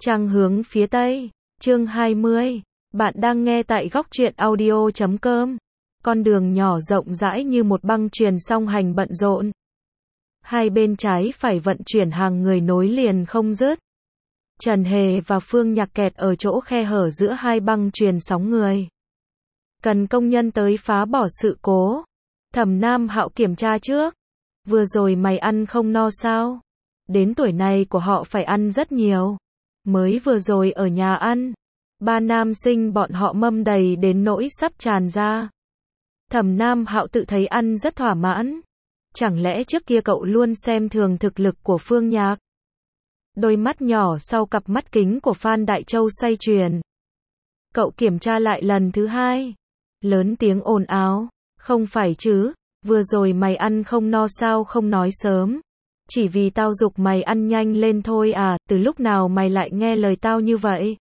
Trăng hướng phía Tây, chương 20. Bạn đang nghe tại góc truyện audio.com. Con đường nhỏ rộng rãi như một băng chuyền song hành bận rộn. Hai bên trái phải vận chuyển hàng người nối liền không dứt. Trần Hề và Phương Nhạc kẹt ở chỗ khe hở giữa hai băng chuyền sóng người. Cần công nhân tới phá bỏ sự cố. Thẩm Nam Hạo kiểm tra trước. Vừa rồi mày ăn không no sao? Đến tuổi này của họ phải ăn rất nhiều. Mới vừa rồi ở nhà ăn, ba nam sinh bọn họ mâm đầy đến nỗi sắp tràn ra. Thẩm Nam Hạo tự thấy ăn rất thỏa mãn. Chẳng lẽ trước kia cậu luôn xem thường thực lực của Phương Nhạc? Đôi mắt nhỏ sau cặp mắt kính của Phan Đại Châu xoay chuyển. Cậu kiểm tra lại lần thứ hai. Lớn tiếng ồn ào. Không phải chứ, vừa rồi mày ăn không no sao không nói sớm? Chỉ vì tao giục mày ăn nhanh lên thôi à, từ lúc nào mày lại nghe lời tao như vậy?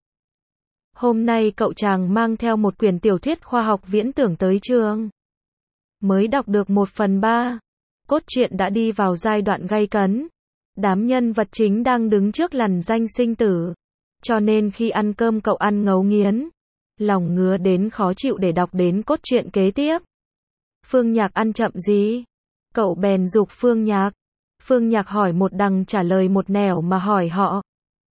Hôm nay cậu chàng mang theo một quyển tiểu thuyết khoa học viễn tưởng tới trường. Mới đọc được 1/3. Cốt truyện đã đi vào giai đoạn gay cấn. Đám nhân vật chính đang đứng trước lằn ranh sinh tử. Cho nên khi ăn cơm cậu ăn ngấu nghiến. Lòng ngứa đến khó chịu để đọc đến cốt truyện kế tiếp. Phương Nhạc ăn chậm gì? Cậu bèn giục Phương Nhạc. Phương Nhạc hỏi một đằng trả lời một nẻo mà hỏi họ.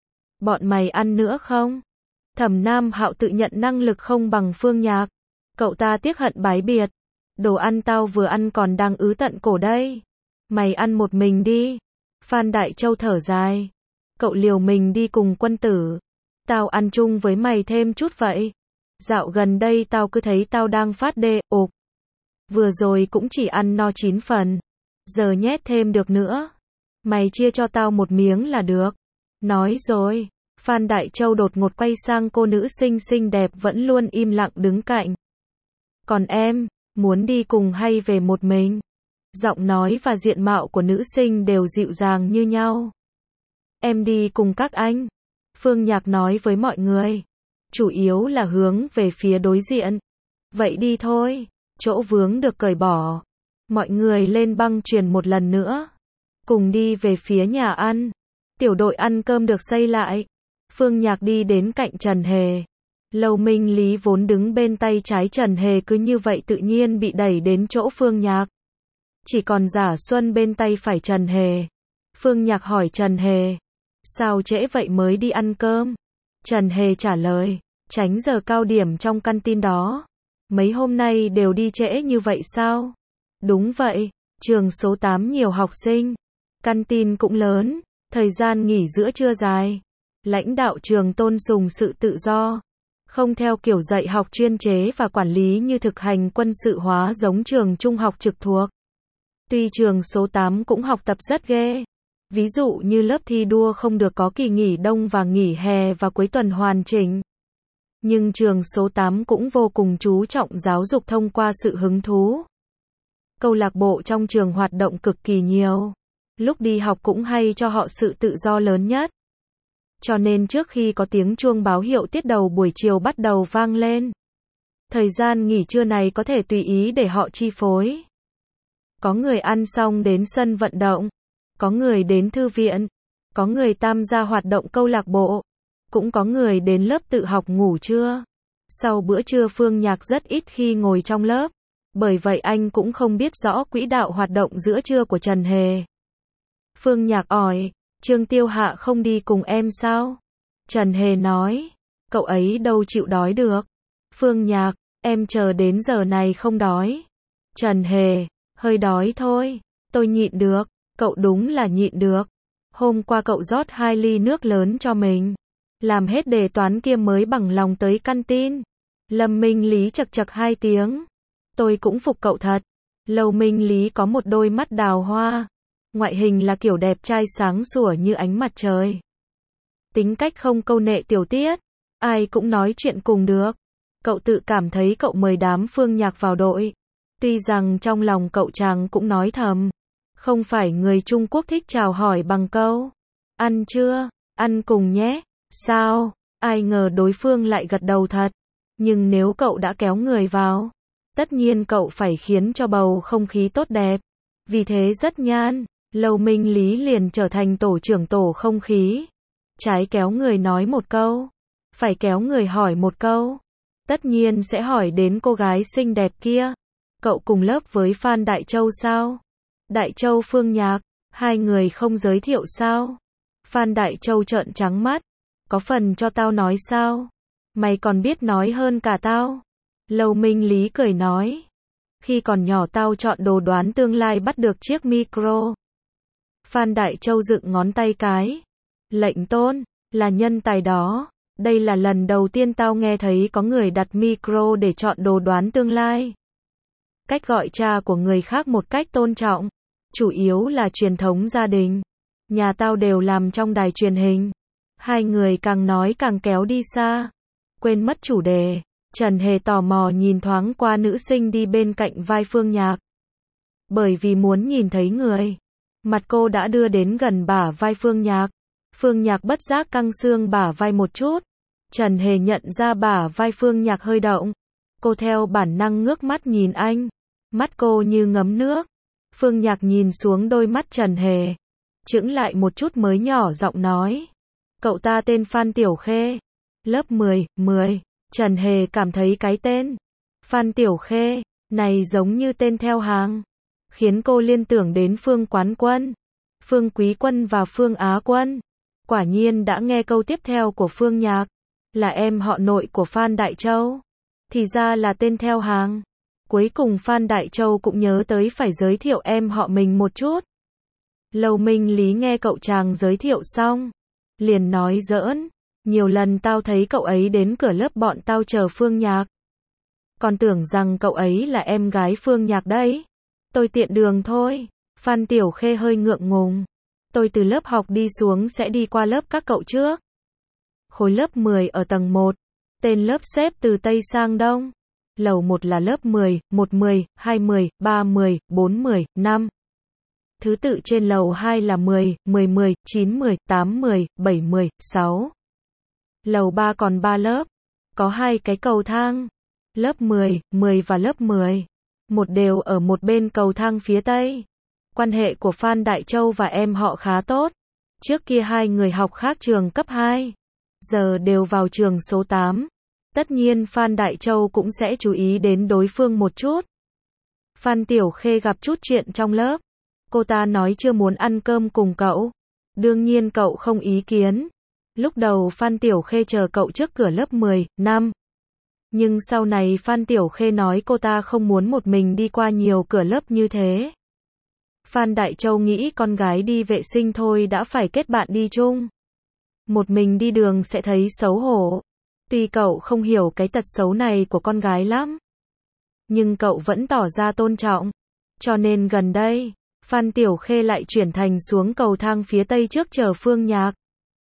Bọn mày ăn nữa không? Thẩm Nam Hạo tự nhận năng lực không bằng Phương Nhạc. Cậu ta tiếc hận bái biệt. Đồ ăn tao vừa ăn còn đang ứ tận cổ đây. Mày ăn một mình đi. Phan Đại Châu thở dài. Cậu liều mình đi cùng Quân Tử. Tao ăn chung với mày thêm chút vậy. Dạo gần đây tao cứ thấy tao đang phát đê, ộp. Vừa rồi cũng chỉ ăn no 9 phần. Giờ nhét thêm được nữa. Mày chia cho tao một miếng là được. Nói rồi. Phan Đại Châu đột ngột quay sang cô nữ sinh xinh đẹp vẫn luôn im lặng đứng cạnh. Còn em, muốn đi cùng hay về một mình? Giọng nói và diện mạo của nữ sinh đều dịu dàng như nhau. Em đi cùng các anh. Phương Nhạc nói với mọi người. Chủ yếu là hướng về phía đối diện. Vậy đi thôi. Chỗ vướng được cởi bỏ. Mọi người lên băng chuyền một lần nữa. Cùng đi về phía nhà ăn. Tiểu đội ăn cơm được xây lại. Phương Nhạc đi đến cạnh Trần Hề. Lầu Minh Lý vốn đứng bên tay trái Trần Hề cứ như vậy tự nhiên bị đẩy đến chỗ Phương Nhạc. Chỉ còn Giả Xuân bên tay phải Trần Hề. Phương Nhạc hỏi Trần Hề. Sao trễ vậy mới đi ăn cơm? Trần Hề trả lời. Tránh giờ cao điểm trong căn tin đó. Mấy hôm nay đều đi trễ như vậy sao? Đúng vậy, trường số 8 nhiều học sinh. Căn tin cũng lớn, thời gian nghỉ giữa trưa dài. Lãnh đạo trường tôn sùng sự tự do. Không theo kiểu dạy học chuyên chế và quản lý như thực hành quân sự hóa giống trường trung học trực thuộc. Tuy trường số 8 cũng học tập rất ghê. Ví dụ như lớp thi đua không được có kỳ nghỉ đông và nghỉ hè và cuối tuần hoàn chỉnh. Nhưng trường số 8 cũng vô cùng chú trọng giáo dục thông qua sự hứng thú. Câu lạc bộ trong trường hoạt động cực kỳ nhiều. Lúc đi học cũng hay cho họ sự tự do lớn nhất. Cho nên trước khi có tiếng chuông báo hiệu tiết đầu buổi chiều bắt đầu vang lên, thời gian nghỉ trưa này có thể tùy ý để họ chi phối. Có người ăn xong đến sân vận động, có người đến thư viện, có người tham gia hoạt động câu lạc bộ, cũng có người đến lớp tự học ngủ trưa. Sau bữa trưa Phương Nhạc rất ít khi ngồi trong lớp, bởi vậy anh cũng không biết rõ quỹ đạo hoạt động giữa trưa của Trần Hề. Phương Nhạc hỏi, Trương Tiêu Hạ không đi cùng em sao? Trần Hề nói, cậu ấy đâu chịu đói được. Phương Nhạc, em chờ đến giờ này không đói. Trần Hề, hơi đói thôi, tôi nhịn được. Cậu đúng là nhịn được. Hôm qua cậu rót 2 ly nước lớn cho mình. Làm hết đề toán kia mới bằng lòng tới căn tin. Lâm Minh Lý chậc chậc 2 tiếng. Tôi cũng phục cậu thật. Lầu Minh Lý có một đôi mắt đào hoa. Ngoại hình là kiểu đẹp trai sáng sủa như ánh mặt trời. Tính cách không câu nệ tiểu tiết. Ai cũng nói chuyện cùng được. Cậu tự cảm thấy cậu mời đám Phương Nhạc vào đội. Tuy rằng trong lòng cậu chàng cũng nói thầm. Không phải người Trung Quốc thích chào hỏi bằng câu. Ăn chưa? Ăn cùng nhé. Sao? Ai ngờ đối phương lại gật đầu thật. Nhưng nếu cậu đã kéo người vào, tất nhiên cậu phải khiến cho bầu không khí tốt đẹp. Vì thế rất nhan, Lầu Minh Lý liền trở thành tổ trưởng tổ không khí. Trái kéo người nói một câu, phải kéo người hỏi một câu. Tất nhiên sẽ hỏi đến cô gái xinh đẹp kia. Cậu cùng lớp với Phan Đại Châu sao? Đại Châu Phương Nhạc, hai người không giới thiệu sao? Phan Đại Châu trợn trắng mắt. Có phần cho tao nói sao? Mày còn biết nói hơn cả tao. Lâu Minh Lý cười nói. Khi còn nhỏ tao chọn đồ đoán tương lai bắt được chiếc micro. Phan Đại Châu dựng ngón tay cái. Lệnh tôn, là nhân tài đó. Đây là lần đầu tiên tao nghe thấy có người đặt micro để chọn đồ đoán tương lai. Cách gọi cha của người khác một cách tôn trọng. Chủ yếu là truyền thống gia đình. Nhà tao đều làm trong đài truyền hình. Hai người càng nói càng kéo đi xa. Quên mất chủ đề. Trần Hề tò mò nhìn thoáng qua nữ sinh đi bên cạnh vai Phương Nhạc. Bởi vì muốn nhìn thấy người. Mặt cô đã đưa đến gần bả vai Phương Nhạc. Phương Nhạc bất giác căng xương bả vai một chút. Trần Hề nhận ra bả vai Phương Nhạc hơi động. Cô theo bản năng ngước mắt nhìn anh. Mắt cô như ngấm nước. Phương Nhạc nhìn xuống đôi mắt Trần Hề. Chững lại một chút mới nhỏ giọng nói. Cậu ta tên Phan Tiểu Khê. Lớp 10. Trần Hề cảm thấy cái tên Phan Tiểu Khê này giống như tên theo hàng. Khiến cô liên tưởng đến Phương Quán Quân, Phương Quý Quân và Phương Á Quân. Quả nhiên đã nghe câu tiếp theo của Phương Nhạc. Là em họ nội của Phan Đại Châu. Thì ra là tên theo hàng. Cuối cùng Phan Đại Châu cũng nhớ tới phải giới thiệu em họ mình một chút. Lâu Minh Lý nghe cậu chàng giới thiệu xong. Liền nói giỡn. Nhiều lần tao thấy cậu ấy đến cửa lớp bọn tao chờ Phương Nhạc. Còn tưởng rằng cậu ấy là em gái Phương Nhạc đấy. Tôi tiện đường thôi. Phan Tiểu Khê hơi ngượng ngùng. Tôi từ lớp học đi xuống sẽ đi qua lớp các cậu trước. Khối lớp 10 ở tầng 1. Tên lớp xếp từ Tây sang Đông. Lầu 1 là lớp 10, 110, 210, 310, 410, 5. Thứ tự trên lầu 2 là 10, 10, 9, 8, 7, 6. Lầu 3 còn 3 lớp. Có 2 cái cầu thang. Lớp 10 và lớp 10. Một đều ở một bên cầu thang phía Tây. Quan hệ của Phan Đại Châu và em họ khá tốt. Trước kia hai người học khác trường cấp 2. Giờ đều vào trường số 8. Tất nhiên Phan Đại Châu cũng sẽ chú ý đến đối phương một chút. Phan Tiểu Khê gặp chút chuyện trong lớp. Cô ta nói chưa muốn ăn cơm cùng cậu. Đương nhiên cậu không ý kiến. Lúc đầu Phan Tiểu Khê chờ cậu trước cửa lớp 10, 5. Nhưng sau này Phan Tiểu Khê nói cô ta không muốn một mình đi qua nhiều cửa lớp như thế. Phan Đại Châu nghĩ con gái đi vệ sinh thôi đã phải kết bạn đi chung. Một mình đi đường sẽ thấy xấu hổ. Tuy cậu không hiểu cái tật xấu này của con gái lắm. Nhưng cậu vẫn tỏ ra tôn trọng. Cho nên gần đây, Phan Tiểu Khê lại chuyển thành xuống cầu thang phía Tây trước chờ Phương Nhạc.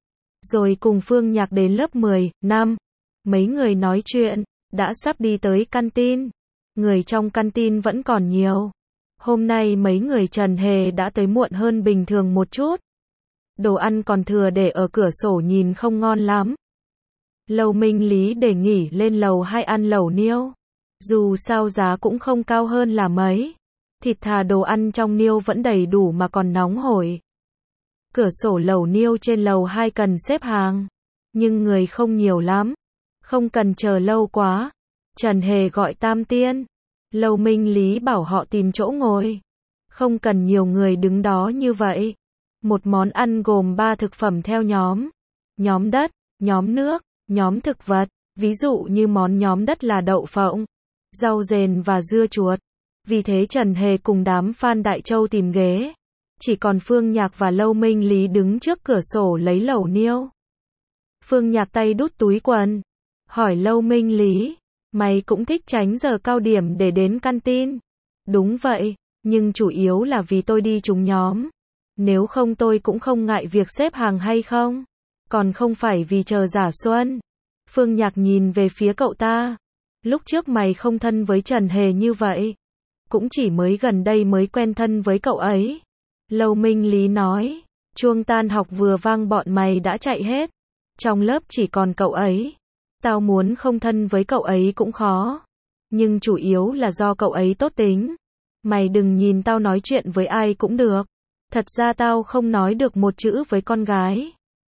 Rồi cùng Phương Nhạc đến lớp 10, 5. Mấy người nói chuyện, đã sắp đi tới canteen. Người trong canteen vẫn còn nhiều. Hôm nay mấy người Trần Hề đã tới muộn hơn bình thường một chút. Đồ ăn còn thừa để ở cửa sổ nhìn không ngon lắm. Lâu Minh Lý đề nghỉ lên lầu 2 ăn lẩu niêu. Dù sao giá cũng không cao hơn là mấy. Thịt thà đồ ăn trong niêu vẫn đầy đủ mà còn nóng hổi. Cửa sổ lẩu niêu trên lầu 2 cần xếp hàng. Nhưng người không nhiều lắm. Không cần chờ lâu quá. Trần Hề gọi Tam Tiên. Lâu Minh Lý bảo họ tìm chỗ ngồi. Không cần nhiều người đứng đó như vậy. Một món ăn gồm 3 thực phẩm theo nhóm. Nhóm đất, nhóm nước, nhóm thực vật. Ví dụ như món nhóm đất là đậu phộng, rau dền và dưa chuột. Vì thế Trần Hề cùng đám Phan Đại Châu tìm ghế. Chỉ còn Phương Nhạc và Lâu Minh Lý đứng trước cửa sổ lấy lẩu niêu. Phương Nhạc tay đút túi quần. Hỏi Lâu Minh Lý. Mày cũng thích tránh giờ cao điểm để đến canteen. Đúng vậy, nhưng chủ yếu là vì tôi đi trùng nhóm. Nếu không tôi cũng không ngại việc xếp hàng hay không. Còn không phải vì chờ Giả Xuân. Phương Nhạc nhìn về phía cậu ta. Lúc trước mày không thân với Trần Hề như vậy. Cũng chỉ mới gần đây mới quen thân với cậu ấy. Lâu Minh Lý nói. Chuông tan học vừa vang bọn mày đã chạy hết. Trong lớp chỉ còn cậu ấy. Tao muốn không thân với cậu ấy cũng khó. Nhưng chủ yếu là do cậu ấy tốt tính. Mày đừng nhìn tao nói chuyện với ai cũng được. Thật ra tao không nói được một chữ với con gái.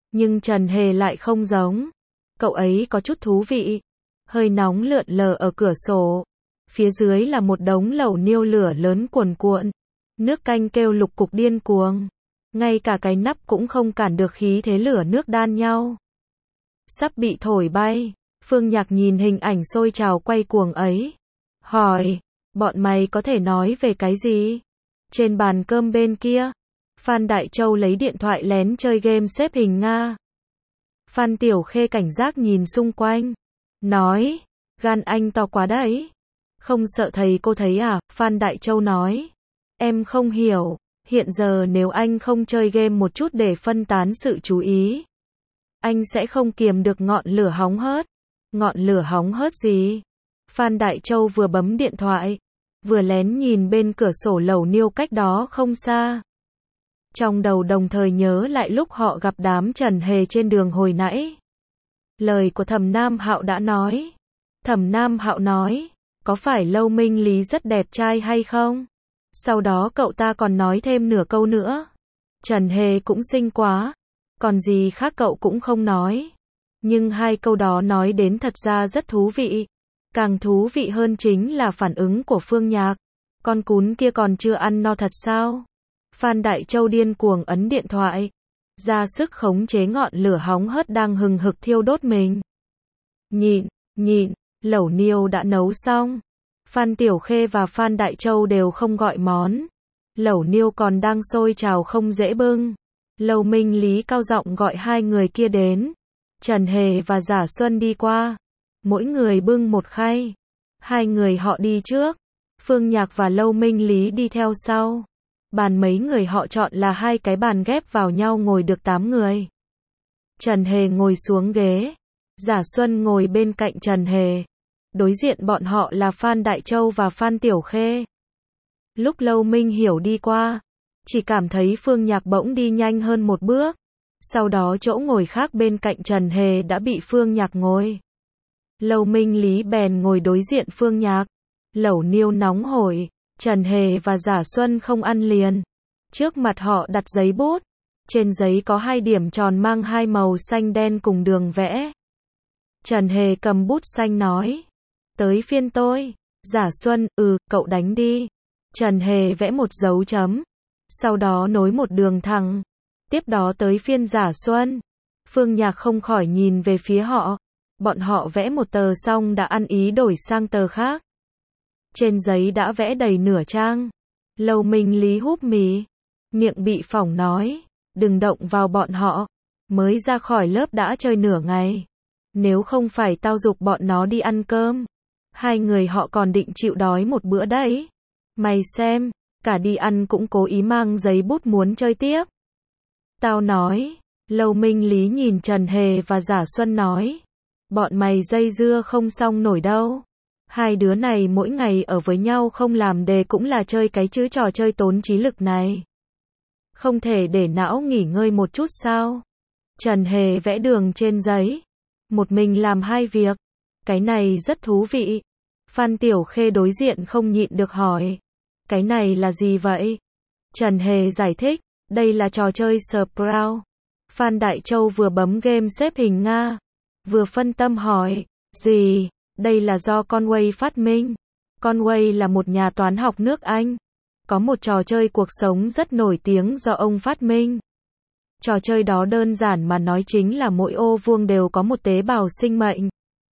Nhưng Trần Hề lại không giống. Cậu ấy có chút thú vị. Hơi nóng lượn lờ ở cửa sổ. Phía dưới là một đống lẩu niêu lửa lớn cuồn cuộn. Nước canh kêu lục cục điên cuồng. Ngay cả cái nắp cũng không cản được khí thế lửa nước đan nhau. Sắp bị thổi bay. Phương Nhạc nhìn hình ảnh sôi trào quay cuồng ấy. Hỏi, bọn mày có thể nói về cái gì? Trên bàn cơm bên kia, Phan Đại Châu lấy điện thoại lén chơi game xếp hình Nga. Phan Tiểu Khê cảnh giác nhìn xung quanh. Nói, gan anh to quá đấy. Không sợ thầy cô thấy à? Phan Đại Châu nói. Em không hiểu, hiện giờ nếu anh không chơi game một chút để phân tán sự chú ý, anh sẽ không kiềm được ngọn lửa hóng hớt. Ngọn lửa hóng hớt gì? Phan Đại Châu vừa bấm điện thoại, vừa lén nhìn bên cửa sổ lẩu niêu cách đó không xa. Trong đầu đồng thời nhớ lại lúc họ gặp đám Trần Hề trên đường hồi nãy. Lời của Thẩm Nam Hạo đã nói. Thẩm Nam Hạo nói, có phải Lâu Minh Lý rất đẹp trai hay không? Sau đó cậu ta còn nói thêm nửa câu nữa. Trần Hề cũng xinh quá. Còn gì khác cậu cũng không nói. Nhưng hai câu đó nói đến thật ra rất thú vị. Càng thú vị hơn chính là phản ứng của Phương Nhạc. Con cún kia còn chưa ăn no thật sao? Phan Đại Châu điên cuồng ấn điện thoại, ra sức khống chế ngọn lửa hóng hớt đang hừng hực thiêu đốt mình. Nhịn, lẩu niêu đã nấu xong. Phan Tiểu Khê và Phan Đại Châu đều không gọi món. Lẩu niêu còn đang sôi trào không dễ bưng. Lâu Minh Lý cao giọng gọi hai người kia đến. Trần Hề và Giả Xuân đi qua. Mỗi người bưng một khay. Hai người họ đi trước. Phương Nhạc và Lâu Minh Lý đi theo sau. Bàn mấy người họ chọn là hai cái bàn ghép vào nhau ngồi được 8 người. Trần Hề ngồi xuống ghế. Giả Xuân ngồi bên cạnh Trần Hề. Đối diện bọn họ là Phan Đại Châu và Phan Tiểu Khê. Lúc Lâu Minh Hiểu đi qua, chỉ cảm thấy Phương Nhạc bỗng đi nhanh hơn một bước. Sau đó chỗ ngồi khác bên cạnh Trần Hề đã bị Phương Nhạc ngồi. Lâu Minh Lý bèn ngồi đối diện Phương Nhạc. Lẩu niêu nóng hổi, Trần Hề và Giả Xuân không ăn liền. Trước mặt họ đặt giấy bút. Trên giấy có 2 điểm tròn mang 2 màu xanh đen cùng đường vẽ. Trần Hề cầm bút xanh nói. Tới phiên tôi. Giả Xuân, cậu đánh đi. Trần Hề vẽ một dấu chấm. Sau đó nối một đường thẳng. Tiếp đó tới phiên Giả Xuân. Phương Nhạc không khỏi nhìn về phía họ. Bọn họ vẽ một tờ xong đã ăn ý đổi sang tờ khác. Trên giấy đã vẽ đầy nửa trang. Lâu Minh Lý húp mí. Miệng bị phỏng nói. Đừng động vào bọn họ. Mới ra khỏi lớp đã chơi nửa ngày. Nếu không phải tao giục bọn nó đi ăn cơm. Hai người họ còn định chịu đói một bữa đấy. Mày xem, cả đi ăn cũng cố ý mang giấy bút muốn chơi tiếp. Tao nói. Lâu Minh Lý nhìn Trần Hề và Giả Xuân nói. Bọn mày dây dưa không xong nổi đâu. Hai đứa này mỗi ngày ở với nhau không làm đề cũng là chơi cái chữ trò chơi tốn trí lực này. Không thể để não nghỉ ngơi một chút sao? Trần Hề vẽ đường trên giấy. Một mình làm 2 việc. Cái này rất thú vị. Phan Tiểu Khê đối diện không nhịn được hỏi. Cái này là gì vậy? Trần Hề giải thích. Đây là trò chơi Sprout. Phan Đại Châu vừa bấm game xếp hình Nga. Vừa phân tâm hỏi. Gì? Đây là do Conway phát minh. Conway là một nhà toán học nước Anh. Có một trò chơi cuộc sống rất nổi tiếng do ông phát minh. Trò chơi đó đơn giản mà nói chính là mỗi ô vuông đều có một tế bào sinh mệnh.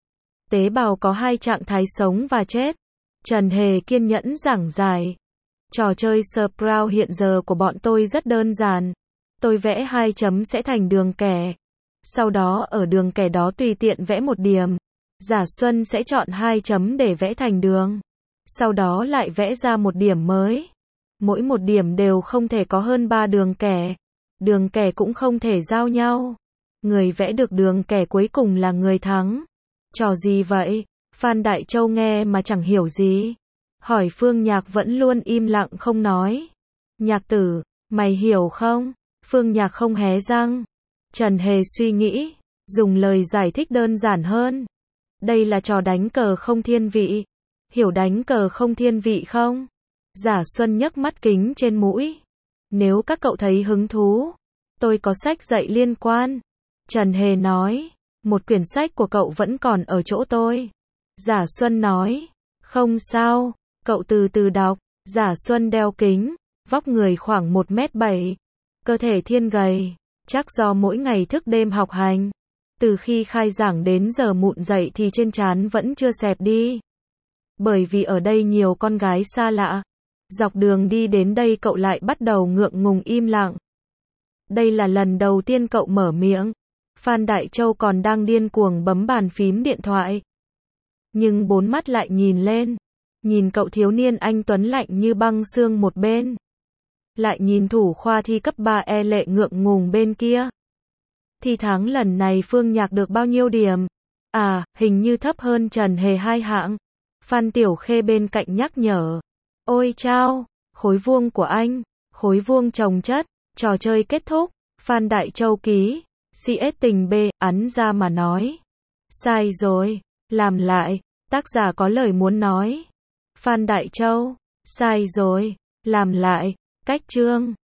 Tế bào có 2 trạng thái sống và chết. Trần Hề kiên nhẫn giảng giải. Trò chơi Sprout hiện giờ của bọn tôi rất đơn giản. Tôi vẽ 2 chấm sẽ thành đường kẻ. Sau đó ở đường kẻ đó tùy tiện vẽ một điểm. Giả Xuân sẽ chọn 2 chấm để vẽ thành đường. Sau đó lại vẽ ra một điểm mới. Mỗi một điểm đều không thể có hơn 3 đường kẻ. Đường kẻ cũng không thể giao nhau. Người vẽ được đường kẻ cuối cùng là người thắng. Trò gì vậy? Phan Đại Châu nghe mà chẳng hiểu gì. Hỏi Phương Nhạc vẫn luôn im lặng không nói. Nhạc tử, mày hiểu không? Phương Nhạc không hé răng. Trần Hề suy nghĩ, dùng lời giải thích đơn giản hơn. Đây là trò đánh cờ không thiên vị. Hiểu đánh cờ không thiên vị không? Giả Xuân nhấc mắt kính trên mũi. Nếu các cậu thấy hứng thú, tôi có sách dạy liên quan. Trần Hề nói, một quyển sách của cậu vẫn còn ở chỗ tôi. Giả Xuân nói, không sao, cậu từ từ đọc. Giả Xuân đeo kính, vóc người khoảng 1m7, cơ thể thiên gầy, chắc do mỗi ngày thức đêm học hành. Từ khi khai giảng đến giờ mụn dậy thì trên trán vẫn chưa xẹp đi. Bởi vì ở đây nhiều con gái xa lạ. Dọc đường đi đến đây cậu lại bắt đầu ngượng ngùng im lặng. Đây là lần đầu tiên cậu mở miệng. Phan Đại Châu còn đang điên cuồng bấm bàn phím điện thoại. Nhưng bốn mắt lại nhìn lên. Nhìn cậu thiếu niên anh tuấn lạnh như băng xương một bên. Lại nhìn thủ khoa thi cấp 3 lệ ngượng ngùng bên kia. Thi tháng lần này Phương Nhạc được bao nhiêu điểm? À, hình như thấp hơn Trần Hề 2 hạng. Phan Tiểu Khê bên cạnh nhắc nhở. Ôi chao, khối vuông của anh, khối vuông chồng chất, trò chơi kết thúc. Phan Đại Châu ký, CS tình B, ấn ra mà nói. Sai rồi, làm lại, tác giả có lời muốn nói. Phan Đại Châu, sai rồi, làm lại, cách chương.